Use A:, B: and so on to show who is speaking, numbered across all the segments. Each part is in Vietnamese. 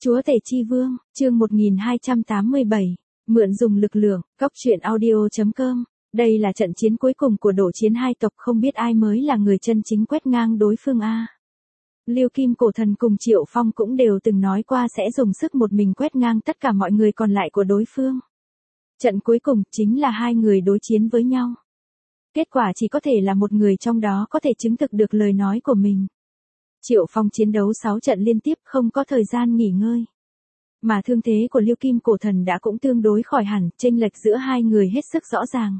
A: Chúa Tể Chi Vương, chương 1287, mượn dùng lực lượng, Cóc truyện audio.com. Đây là trận chiến cuối cùng của đổ chiến hai tộc, không biết ai mới là người chân chính quét ngang đối phương a. Lưu Kim Cổ Thần cùng Triệu Phong cũng đều từng nói qua sẽ dùng sức một mình quét ngang tất cả mọi người còn lại của đối phương. Trận cuối cùng chính là hai người đối chiến với nhau. Kết quả chỉ có thể là một người trong đó có thể chứng thực được lời nói của mình. Triệu Phong chiến đấu 6 trận liên tiếp không có thời gian nghỉ ngơi. Mà thương thế của Lưu Kim Cổ Thần đã cũng tương đối khỏi hẳn, chênh lệch giữa hai người hết sức rõ ràng.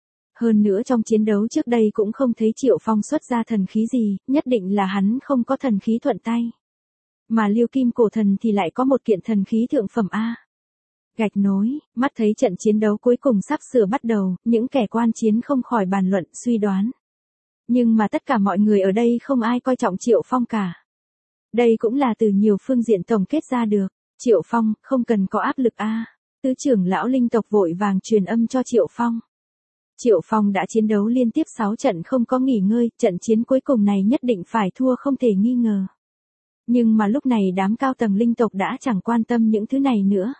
A: Hơn nữa trong chiến đấu trước đây cũng không thấy Triệu Phong xuất ra thần khí gì, nhất định là hắn không có thần khí thuận tay. Mà Lưu Kim Cổ Thần thì lại có một kiện thần khí thượng phẩm A. Gạch nối, mắt thấy trận chiến đấu cuối cùng sắp sửa bắt đầu, những kẻ quan chiến không khỏi bàn luận, suy đoán. Nhưng mà tất cả mọi người ở đây không ai coi trọng Triệu Phong cả. Đây cũng là từ nhiều phương diện tổng kết ra được. Triệu Phong, không cần có áp lực a. Tứ trưởng lão linh tộc vội vàng truyền âm cho Triệu Phong. Triệu Phong đã chiến đấu liên tiếp 6 trận không có nghỉ ngơi, trận chiến cuối cùng này nhất định phải thua không thể nghi ngờ. Nhưng mà lúc này đám cao tầng linh tộc đã chẳng quan tâm những thứ này nữa.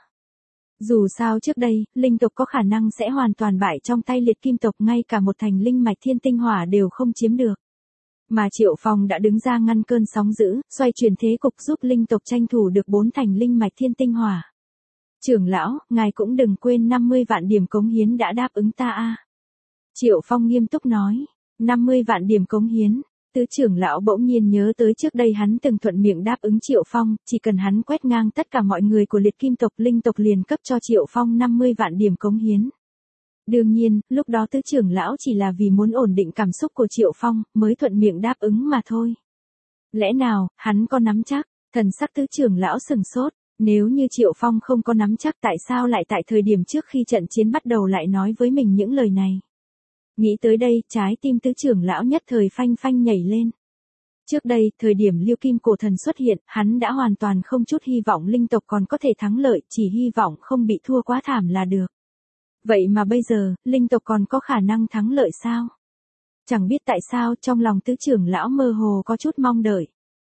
A: Dù sao trước đây, linh tộc có khả năng sẽ hoàn toàn bại trong tay liệt kim tộc, ngay cả một thành linh mạch thiên tinh hỏa đều không chiếm được. Mà Triệu Phong đã đứng ra ngăn cơn sóng dữ, xoay chuyển thế cục giúp linh tộc tranh thủ được 4 thành linh mạch thiên tinh hỏa. Trưởng lão, ngài cũng đừng quên 50 vạn điểm cống hiến đã đáp ứng ta a. Triệu Phong nghiêm túc nói, 50 vạn điểm cống hiến. Tứ trưởng lão bỗng nhiên nhớ tới trước đây hắn từng thuận miệng đáp ứng Triệu Phong, chỉ cần hắn quét ngang tất cả mọi người của liệt kim tộc, linh tộc liền cấp cho Triệu Phong 50 vạn điểm cống hiến. Đương nhiên, lúc đó tứ trưởng lão chỉ là vì muốn ổn định cảm xúc của Triệu Phong, mới thuận miệng đáp ứng mà thôi. Lẽ nào, hắn có nắm chắc? Thần sắc tứ trưởng lão sừng sốt, nếu như Triệu Phong không có nắm chắc tại sao lại tại thời điểm trước khi trận chiến bắt đầu lại nói với mình những lời này? Nghĩ tới đây, trái tim tứ trưởng lão nhất thời phanh phanh nhảy lên. Trước đây, thời điểm Lưu Kim Cổ Thần xuất hiện, hắn đã hoàn toàn không chút hy vọng linh tộc còn có thể thắng lợi, chỉ hy vọng không bị thua quá thảm là được. Vậy mà bây giờ, linh tộc còn có khả năng thắng lợi sao? Chẳng biết tại sao trong lòng tứ trưởng lão mơ hồ có chút mong đợi.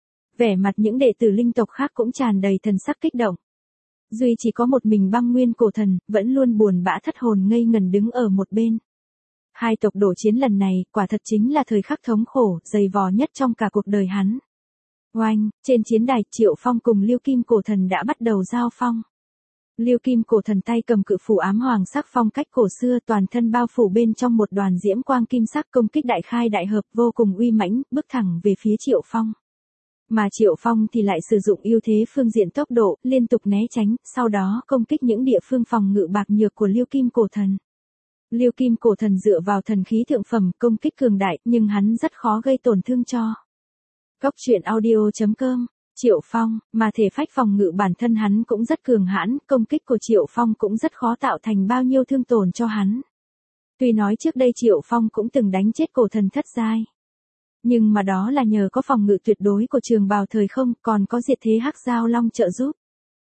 A: Vẻ mặt những đệ tử linh tộc khác cũng tràn đầy thần sắc kích động. Duy chỉ có một mình Băng Nguyên Cổ Thần, vẫn luôn buồn bã thất hồn ngây ngần đứng ở một bên. Hai tộc đổ chiến lần này, quả thật chính là thời khắc thống khổ, dày vò nhất trong cả cuộc đời hắn. Oanh, trên chiến đài, Triệu Phong cùng Lưu Kim Cổ Thần đã bắt đầu giao phong. Lưu Kim Cổ Thần tay cầm cự phủ ám hoàng sắc phong cách cổ xưa, toàn thân bao phủ bên trong một đoàn diễm quang kim sắc, công kích đại khai đại hợp vô cùng uy mãnh, bước thẳng về phía Triệu Phong. Mà Triệu Phong thì lại sử dụng ưu thế phương diện tốc độ, liên tục né tránh, sau đó công kích những địa phương phòng ngự bạc nhược của Lưu Kim Cổ Thần. Lưu Kim Cổ Thần dựa vào thần khí thượng phẩm, công kích cường đại, nhưng hắn rất khó gây tổn thương cho. Cóc truyện audio.com. Triệu Phong, mà thể phách phòng ngự bản thân hắn cũng rất cường hãn, công kích của Triệu Phong cũng rất khó tạo thành bao nhiêu thương tổn cho hắn. Tuy nói trước đây Triệu Phong cũng từng đánh chết cổ thần thất giai. Nhưng mà đó là nhờ có phòng ngự tuyệt đối của trường bào thời không, còn có diệt thế hắc giao long trợ giúp.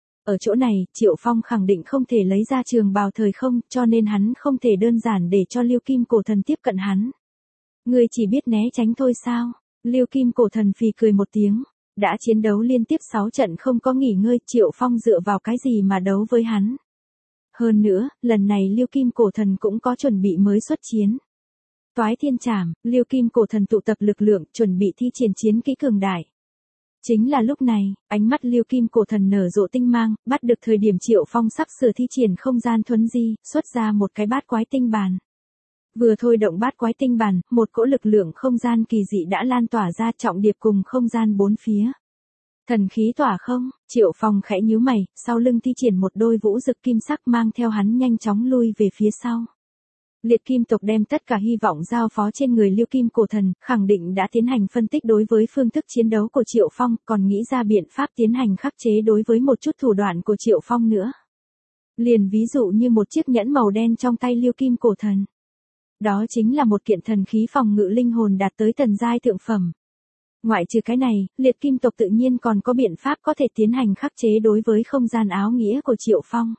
A: Ở chỗ này, Triệu Phong khẳng định không thể lấy ra trường bào thời không, cho nên hắn không thể đơn giản để cho Lưu Kim Cổ Thần tiếp cận hắn. Ngươi chỉ biết né tránh thôi sao? Lưu Kim Cổ Thần phì cười một tiếng. Đã chiến đấu liên tiếp 6 trận không có nghỉ ngơi, Triệu Phong dựa vào cái gì mà đấu với hắn? Hơn nữa, lần này Lưu Kim Cổ Thần cũng có chuẩn bị mới xuất chiến. Toái thiên trảm, Lưu Kim Cổ Thần tụ tập lực lượng, chuẩn bị thi triển chiến kỹ cường đại. Chính là lúc này, ánh mắt Lưu Kim Cổ Thần nở rộ tinh mang, bắt được thời điểm Triệu Phong sắp sửa thi triển không gian thuấn di, xuất ra một cái bát quái tinh bàn. Vừa thôi động bát quái tinh bàn, một cỗ lực lượng không gian kỳ dị đã lan tỏa ra, trọng điệp cùng không gian bốn phía. Thần khí tỏa không, Triệu Phong khẽ nhíu mày, sau lưng thi triển một đôi vũ dực kim sắc mang theo hắn nhanh chóng lui về phía sau. Liệt kim tộc đem tất cả hy vọng giao phó trên người Lưu Kim Cổ Thần, khẳng định đã tiến hành phân tích đối với phương thức chiến đấu của Triệu Phong, còn nghĩ ra biện pháp tiến hành khắc chế đối với một chút thủ đoạn của Triệu Phong nữa. Liền ví dụ như một chiếc nhẫn màu đen trong tay Lưu Kim Cổ Thần. Đó chính là một kiện thần khí phòng ngự linh hồn đạt tới tần giai thượng phẩm. Ngoại trừ cái này, liệt kim tộc tự nhiên còn có biện pháp có thể tiến hành khắc chế đối với không gian áo nghĩa của Triệu Phong.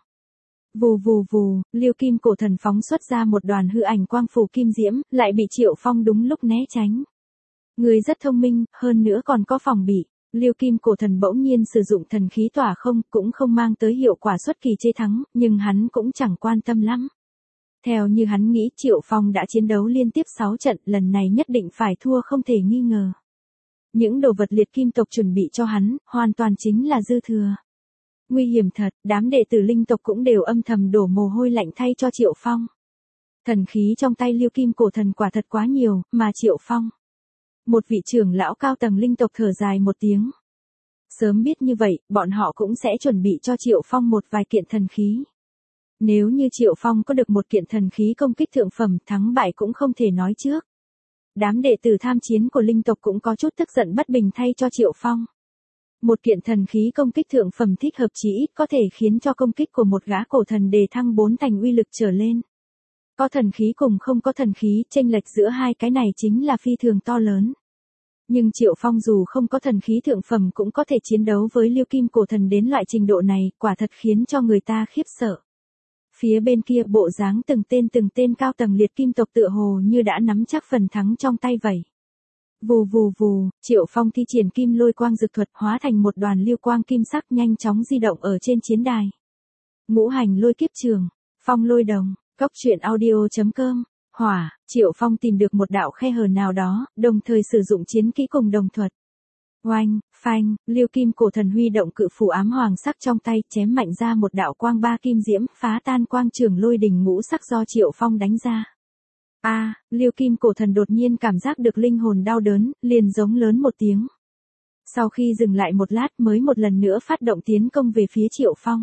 A: Vù vù vù, Lưu Kim Cổ Thần phóng xuất ra một đoàn hư ảnh quang phủ kim diễm, lại bị Triệu Phong đúng lúc né tránh. Người rất thông minh, hơn nữa còn có phòng bị. Liêu Kim Cổ Thần bỗng nhiên sử dụng thần khí tỏa không, cũng không mang tới hiệu quả xuất kỳ chế thắng, nhưng hắn cũng chẳng quan tâm lắm. Theo như hắn nghĩ Triệu Phong đã chiến đấu liên tiếp 6 trận, lần này nhất định phải thua không thể nghi ngờ. Những đồ vật liệt kim tộc chuẩn bị cho hắn, hoàn toàn chính là dư thừa. Nguy hiểm thật, đám đệ tử linh tộc cũng đều âm thầm đổ mồ hôi lạnh thay cho Triệu Phong. Thần khí trong tay Liêu Kim Cổ Thần quả thật quá nhiều, mà Triệu Phong. Một vị trưởng lão cao tầng linh tộc thở dài một tiếng. Sớm biết như vậy, bọn họ cũng sẽ chuẩn bị cho Triệu Phong một vài kiện thần khí. Nếu như Triệu Phong có được một kiện thần khí công kích thượng phẩm, thắng bại cũng không thể nói trước. Đám đệ tử tham chiến của linh tộc cũng có chút tức giận bất bình thay cho Triệu Phong. Một kiện thần khí công kích thượng phẩm thích hợp chí ít có thể khiến cho công kích của một gã cổ thần đề thăng 4 thành uy lực trở lên. Có thần khí cùng không có thần khí, chênh lệch giữa hai cái này chính là phi thường to lớn. Nhưng Triệu Phong dù không có thần khí thượng phẩm cũng có thể chiến đấu với Liêu Kim Cổ Thần đến loại trình độ này, quả thật khiến cho người ta khiếp sợ. Phía bên kia bộ dáng từng tên cao tầng liệt kim tộc tựa hồ như đã nắm chắc phần thắng trong tay vậy. Vù vù vù, Triệu Phong thi triển kim lôi quang dược thuật hóa thành một đoàn lưu quang kim sắc nhanh chóng di động ở trên chiến đài. Ngũ hành lôi kiếp trường, phong lôi đồng, cốc truyện audio.com, hỏa, Triệu Phong tìm được một đạo khe hở nào đó, đồng thời sử dụng chiến kỹ cùng đồng thuật. Oanh, phanh, Liêu Kim Cổ Thần huy động cự phủ ám hoàng sắc trong tay, chém mạnh ra một đạo quang ba kim diễm, phá tan quang trường lôi đỉnh ngũ sắc do Triệu Phong đánh ra. Liêu Kim Cổ Thần đột nhiên cảm giác được linh hồn đau đớn, liền giống lớn một tiếng. Sau khi dừng lại một lát mới một lần nữa phát động tiến công về phía Triệu Phong.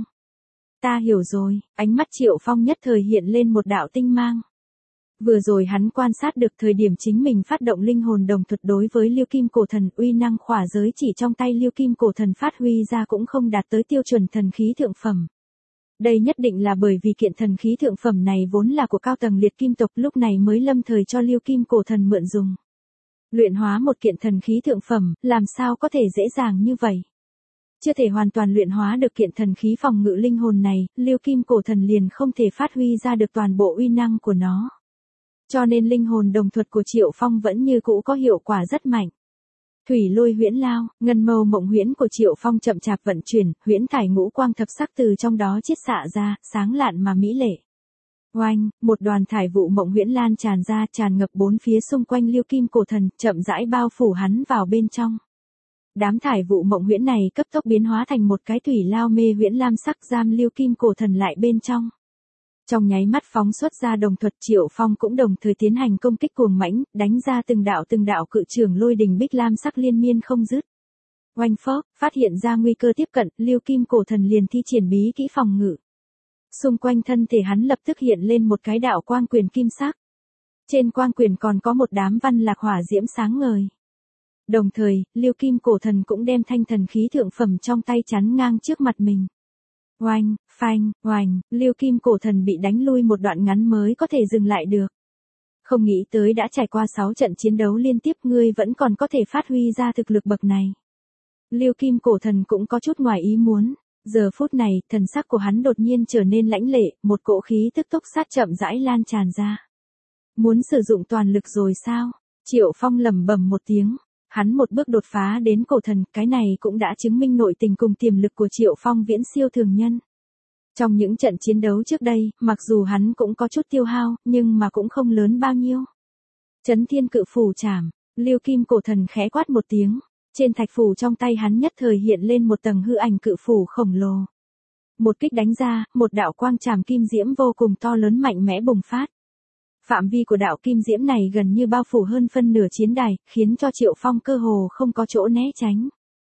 A: Ta hiểu rồi, ánh mắt Triệu Phong nhất thời hiện lên một đạo tinh mang. Vừa rồi hắn quan sát được thời điểm chính mình phát động linh hồn đồng thuật đối với Liêu Kim Cổ Thần, uy năng khỏa giới chỉ trong tay Liêu Kim Cổ Thần phát huy ra cũng không đạt tới tiêu chuẩn thần khí thượng phẩm. Đây nhất định là bởi vì kiện thần khí thượng phẩm này vốn là của cao tầng liệt kim tộc, lúc này mới lâm thời cho Liêu Kim Cổ Thần mượn dùng. Luyện hóa một kiện thần khí thượng phẩm, làm sao có thể dễ dàng như vậy? Chưa thể hoàn toàn luyện hóa được kiện thần khí phòng ngự linh hồn này, Liêu Kim Cổ Thần liền không thể phát huy ra được toàn bộ uy năng của nó. Cho nên linh hồn đồng thuật của Triệu Phong vẫn như cũ có hiệu quả rất mạnh. Thủy lôi huyễn lao, ngân mâu mộng huyễn của Triệu Phong chậm chạp vận chuyển, huyễn thải ngũ quang thập sắc từ trong đó chiết xạ ra, sáng lạn mà mỹ lệ. Oanh, một đoàn thải vụ mộng huyễn lan tràn ra, tràn ngập bốn phía xung quanh Liêu Kim Cổ Thần, chậm rãi bao phủ hắn vào bên trong. Đám thải vụ mộng huyễn này cấp tốc biến hóa thành một cái thủy lao mê huyễn lam sắc giam Liêu Kim Cổ Thần lại bên trong. Trong nháy mắt phóng xuất ra đồng thuật, Triệu Phong cũng đồng thời tiến hành công kích cuồng mãnh, đánh ra từng đạo cự trường lôi đình bích lam sắc liên miên không dứt. Oanh phốc, phát hiện ra nguy cơ tiếp cận, Liêu Kim Cổ Thần liền thi triển bí kỹ phòng ngự. Xung quanh thân thể hắn lập tức hiện lên một cái đạo quang quyền kim sắc. Trên quang quyền còn có một đám văn lạc hỏa diễm sáng ngời. Đồng thời, Liêu Kim Cổ Thần cũng đem thanh thần khí thượng phẩm trong tay chắn ngang trước mặt mình. Oanh, phanh, oanh, Liêu Kim Cổ Thần bị đánh lui một đoạn ngắn mới có thể dừng lại được. Không nghĩ tới đã trải qua 6 trận chiến đấu liên tiếp ngươi vẫn còn có thể phát huy ra thực lực bậc này. Liêu Kim Cổ Thần cũng có chút ngoài ý muốn. Giờ phút này, thần sắc của hắn đột nhiên trở nên lãnh lệ, một cỗ khí tức tốc sát chậm rãi lan tràn ra. Muốn sử dụng toàn lực rồi sao? Triệu Phong lẩm bẩm một tiếng. Hắn một bước đột phá đến cổ thần, cái này cũng đã chứng minh nội tình cùng tiềm lực của Triệu Phong viễn siêu thường nhân. Trong những trận chiến đấu trước đây, mặc dù hắn cũng có chút tiêu hao, nhưng mà cũng không lớn bao nhiêu. Chấn thiên cự phủ chảm, Liêu Kim Cổ Thần khẽ quát một tiếng. Trên thạch phủ trong tay hắn nhất thời hiện lên một tầng hư ảnh cự phủ khổng lồ. Một kích đánh ra, một đạo quang trảm kim diễm vô cùng to lớn mạnh mẽ bùng phát. Phạm vi của đạo kim diễm này gần như bao phủ hơn phân nửa chiến đài, khiến cho Triệu Phong cơ hồ không có chỗ né tránh.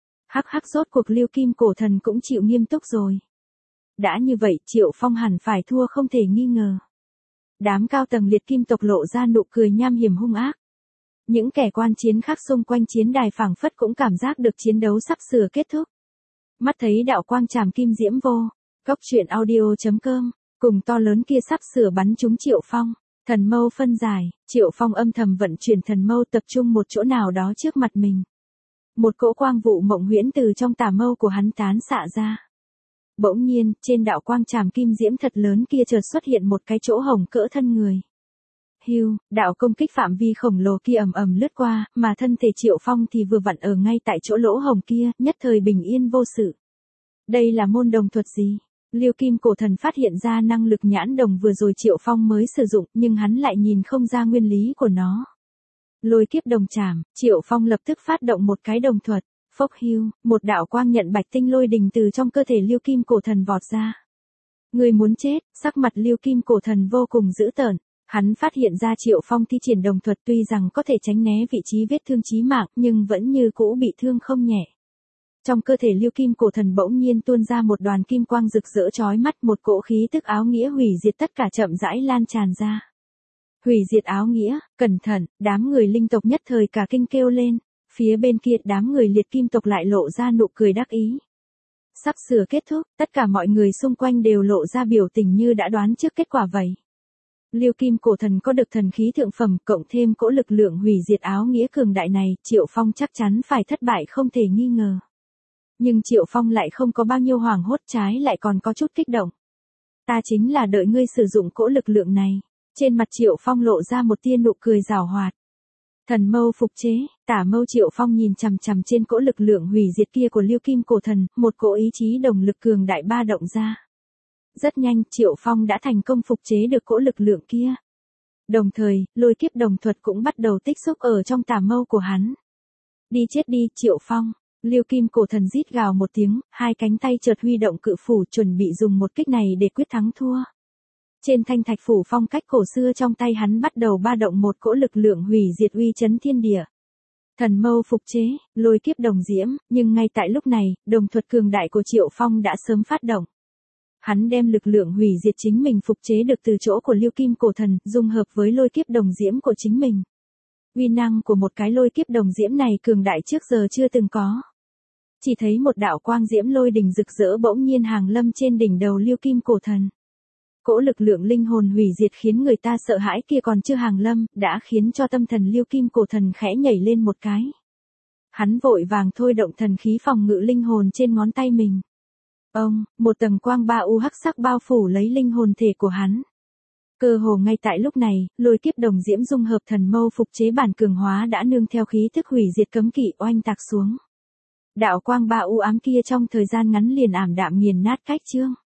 A: Hắc rốt cuộc Liêu Kim Cổ Thần cũng chịu nghiêm túc rồi. Đã như vậy, Triệu Phong hẳn phải thua không thể nghi ngờ. Đám cao tầng liệt kim tộc lộ ra nụ cười nham hiểm hung ác. Những kẻ quan chiến khác xung quanh chiến đài phảng phất cũng cảm giác được chiến đấu sắp sửa kết thúc. Mắt thấy đạo quang trảm kim diễm vô, cốc truyện audio.com, cùng to lớn kia sắp sửa bắn trúng Triệu Phong. Thần mâu phân giải, Triệu Phong âm thầm vận chuyển thần mâu tập trung một chỗ nào đó trước mặt mình. Một cỗ quang vụ mộng huyễn từ trong tà mâu của hắn tán xạ ra. Bỗng nhiên, trên đạo quang trảm kim diễm thật lớn kia chợt xuất hiện một cái chỗ hổng cỡ thân người. Hưu, đạo công kích phạm vi khổng lồ kia ầm ầm lướt qua, mà thân thể Triệu Phong thì vừa vặn ở ngay tại chỗ lỗ hổng kia, nhất thời bình yên vô sự. Đây là môn đồng thuật gì? Liêu Kim Cổ Thần phát hiện ra năng lực nhãn đồng vừa rồi Triệu Phong mới sử dụng, nhưng hắn lại nhìn không ra nguyên lý của nó. Lôi kiếp đồng chảm, Triệu Phong lập tức phát động một cái đồng thuật. Phốc hưu, một đạo quang nhận bạch tinh lôi đình từ trong cơ thể Liêu Kim Cổ Thần vọt ra. Người muốn chết, sắc mặt Liêu Kim Cổ Thần vô cùng dữ tợn. Hắn phát hiện ra Triệu Phong thi triển đồng thuật tuy rằng có thể tránh né vị trí vết thương chí mạng, nhưng vẫn như cũ bị thương không nhẹ. Trong cơ thể Liêu Kim Cổ Thần bỗng nhiên tuôn ra một đoàn kim quang rực rỡ chói mắt, một cỗ khí tức áo nghĩa hủy diệt tất cả chậm rãi lan tràn ra. Hủy diệt áo nghĩa, cẩn thận, đám người linh tộc nhất thời cả kinh kêu lên. Phía bên kia đám người liệt kim tộc lại lộ ra nụ cười đắc ý. Sắp sửa kết thúc, tất cả mọi người xung quanh đều lộ ra biểu tình như đã đoán trước kết quả vậy. Liêu Kim Cổ Thần có được thần khí thượng phẩm cộng thêm cỗ lực lượng hủy diệt áo nghĩa cường đại này, Triệu Phong chắc chắn phải thất bại không thể nghi ngờ. Nhưng Triệu Phong lại không có bao nhiêu hoảng hốt, trái lại còn có chút kích động. Ta chính là đợi ngươi sử dụng cỗ lực lượng này. Trên mặt Triệu Phong lộ ra một tia nụ cười giảo hoạt. Thần mâu phục chế, tả mâu Triệu Phong nhìn chằm chằm trên cỗ lực lượng hủy diệt kia của Liêu Kim Cổ Thần, một cỗ ý chí đồng lực cường đại ba động ra. Rất nhanh, Triệu Phong đã thành công phục chế được cỗ lực lượng kia. Đồng thời, lôi kiếp đồng thuật cũng bắt đầu tích xúc ở trong tả mâu của hắn. Đi chết đi, Triệu Phong. Liêu Kim Cổ Thần rít gào một tiếng, hai cánh tay chợt huy động cự phủ chuẩn bị dùng một kích này để quyết thắng thua. Trên thanh thạch phủ phong cách cổ xưa trong tay hắn bắt đầu ba động một cỗ lực lượng hủy diệt uy chấn thiên địa. Thần mâu phục chế, lôi kiếp đồng diễm, nhưng ngay tại lúc này, đồng thuật cường đại của Triệu Phong đã sớm phát động. Hắn đem lực lượng hủy diệt chính mình phục chế được từ chỗ của Liêu Kim Cổ Thần, dung hợp với lôi kiếp đồng diễm của chính mình. Uy năng của một cái lôi kiếp đồng diễm này cường đại trước giờ chưa từng có. Chỉ thấy một đạo quang diễm lôi đình rực rỡ bỗng nhiên hàng lâm trên đỉnh đầu Liêu Kim Cổ Thần. Cỗ lực lượng linh hồn hủy diệt khiến người ta sợ hãi kia còn chưa hàng lâm, đã khiến cho tâm thần Liêu Kim Cổ Thần khẽ nhảy lên một cái. Hắn vội vàng thôi động thần khí phòng ngự linh hồn trên ngón tay mình. Một tầng quang ba u hắc sắc bao phủ lấy linh hồn thể của hắn. Cơ hồ ngay tại lúc này, lôi kiếp đồng diễm dung hợp thần mâu phục chế bản cường hóa đã nương theo khí thức hủy diệt cấm kỵ oanh tạc xuống. Đạo quang ba u ám kia trong thời gian ngắn liền ảm đạm nghiền nát cách chương.